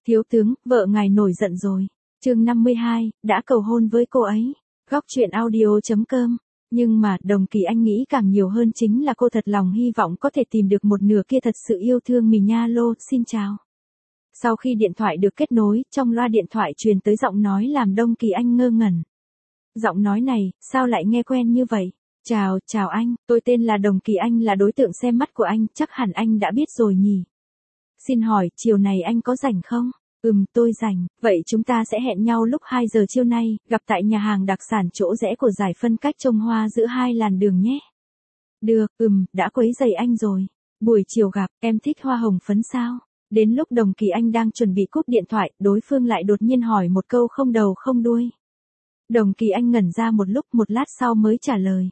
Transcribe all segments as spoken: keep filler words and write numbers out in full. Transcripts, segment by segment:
Thiếu tướng, vợ ngài nổi giận rồi. Chương năm mươi hai, đã cầu hôn với cô ấy. Góc truyện audio chấm com. Nhưng mà, Đồng Kỳ Anh nghĩ càng nhiều hơn chính là cô thật lòng hy vọng có thể tìm được một nửa kia thật sự yêu thương mình nha. Lô, xin chào. Sau khi điện thoại được kết nối, trong loa điện thoại truyền tới giọng nói làm Đồng Kỳ Anh ngơ ngẩn. Giọng nói này, sao lại nghe quen như vậy? Chào, chào anh, tôi tên là Đồng Kỳ Anh, là đối tượng xem mắt của anh, chắc hẳn anh đã biết rồi nhỉ? Xin hỏi, chiều này anh có rảnh không? Ừm, tôi rảnh, vậy chúng ta sẽ hẹn nhau lúc hai giờ chiều nay, gặp tại nhà hàng đặc sản chỗ rẽ của giải phân cách trồng hoa giữa hai làn đường nhé. Được, ừm, đã quấy rầy anh rồi. Buổi chiều gặp, em thích hoa hồng phấn sao? Đến lúc Đồng Kỳ Anh đang chuẩn bị cúp điện thoại, đối phương lại đột nhiên hỏi một câu không đầu không đuôi. Đồng Kỳ Anh ngẩn ra một lúc, một lát sau mới trả lời.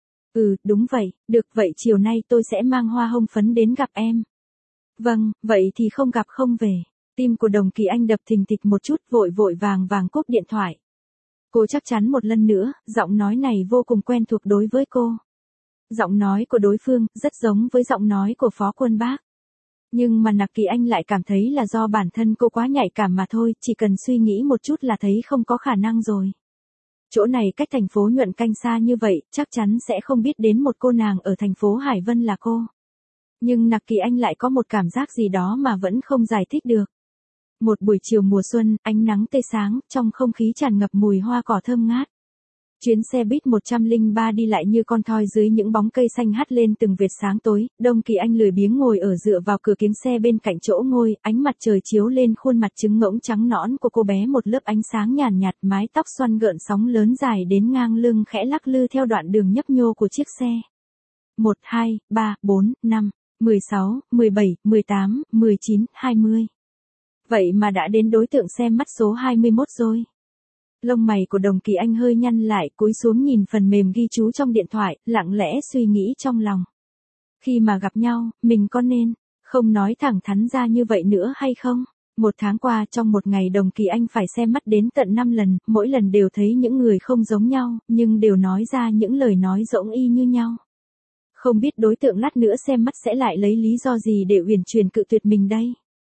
Ừ, đúng vậy, được, vậy chiều nay tôi sẽ mang hoa hồng phấn đến gặp em. Vâng, vậy thì không gặp không về. Tim của Đồng Kỳ Anh đập thình thịch một chút, vội vội vàng vàng cúp điện thoại. Cô chắc chắn một lần nữa, giọng nói này vô cùng quen thuộc đối với cô. Giọng nói của đối phương rất giống với giọng nói của Phó Quân Bác. Nhưng mà Nặc Kỳ Anh lại cảm thấy là do bản thân cô quá nhạy cảm mà thôi, chỉ cần suy nghĩ một chút là thấy không có khả năng rồi. Chỗ này cách thành phố Nhuận Canh xa như vậy, chắc chắn sẽ không biết đến một cô nàng ở thành phố Hải Vân là cô. Nhưng Nặc Kỳ Anh lại có một cảm giác gì đó mà vẫn không giải thích được. Một buổi chiều mùa xuân, ánh nắng tươi sáng, trong không khí tràn ngập mùi hoa cỏ thơm ngát. Chuyến xe buýt một không ba đi lại như con thoi dưới những bóng cây xanh hắt lên từng vệt sáng tối. Đồng Kỳ Anh lười biếng ngồi ở dựa vào cửa kính xe bên cạnh chỗ ngồi, ánh mặt trời chiếu lên khuôn mặt trứng ngỗng trắng nõn của cô bé, một lớp ánh sáng nhàn nhạt, mái tóc xoăn gợn sóng lớn dài đến ngang lưng khẽ lắc lư theo đoạn đường nhấp nhô của chiếc xe. một, hai, ba, bốn, năm, mười sáu, mười bảy, mười tám, mười chín, hai mươi. Vậy mà đã đến đối tượng xem mắt số hai mươi mốt rồi. Lông mày của Đồng Kỳ Anh hơi nhăn lại, cúi xuống nhìn phần mềm ghi chú trong điện thoại, lặng lẽ suy nghĩ trong lòng. Khi mà gặp nhau, mình có nên không nói thẳng thắn ra như vậy nữa hay không? Một tháng qua, trong một ngày Đồng Kỳ Anh phải xem mắt đến tận năm lần, mỗi lần đều thấy những người không giống nhau, nhưng đều nói ra những lời nói giống y như nhau. Không biết đối tượng lát nữa xem mắt sẽ lại lấy lý do gì để uyển chuyển cự tuyệt mình đây?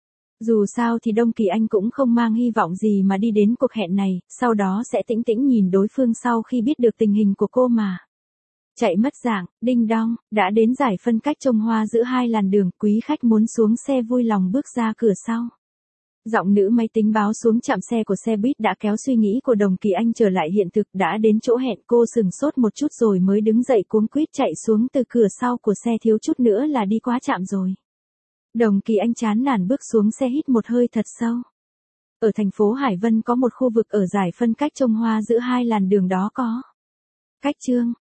Dù sao thì Đồng Kỳ Anh cũng không mang hy vọng gì mà đi đến cuộc hẹn này, sau đó sẽ tĩnh tĩnh nhìn đối phương sau khi biết được tình hình của cô mà. Chạy mất dạng, đinh đong, đã đến giải phân cách trồng hoa giữa hai làn đường, quý khách muốn xuống xe vui lòng bước ra cửa sau. Giọng nữ máy tính báo xuống trạm xe của xe buýt đã kéo suy nghĩ của Đồng Kỳ Anh trở lại hiện thực. Đã đến chỗ hẹn, cô sừng sốt một chút rồi mới đứng dậy cuống quýt chạy xuống từ cửa sau của xe, thiếu chút nữa là đi quá trạm rồi. Đồng Kỳ Anh chán nản bước xuống xe, hít một hơi thật sâu. Ở thành phố Hải Vân có một khu vực ở giải phân cách trồng hoa giữa hai làn đường đó có. Cách Trương,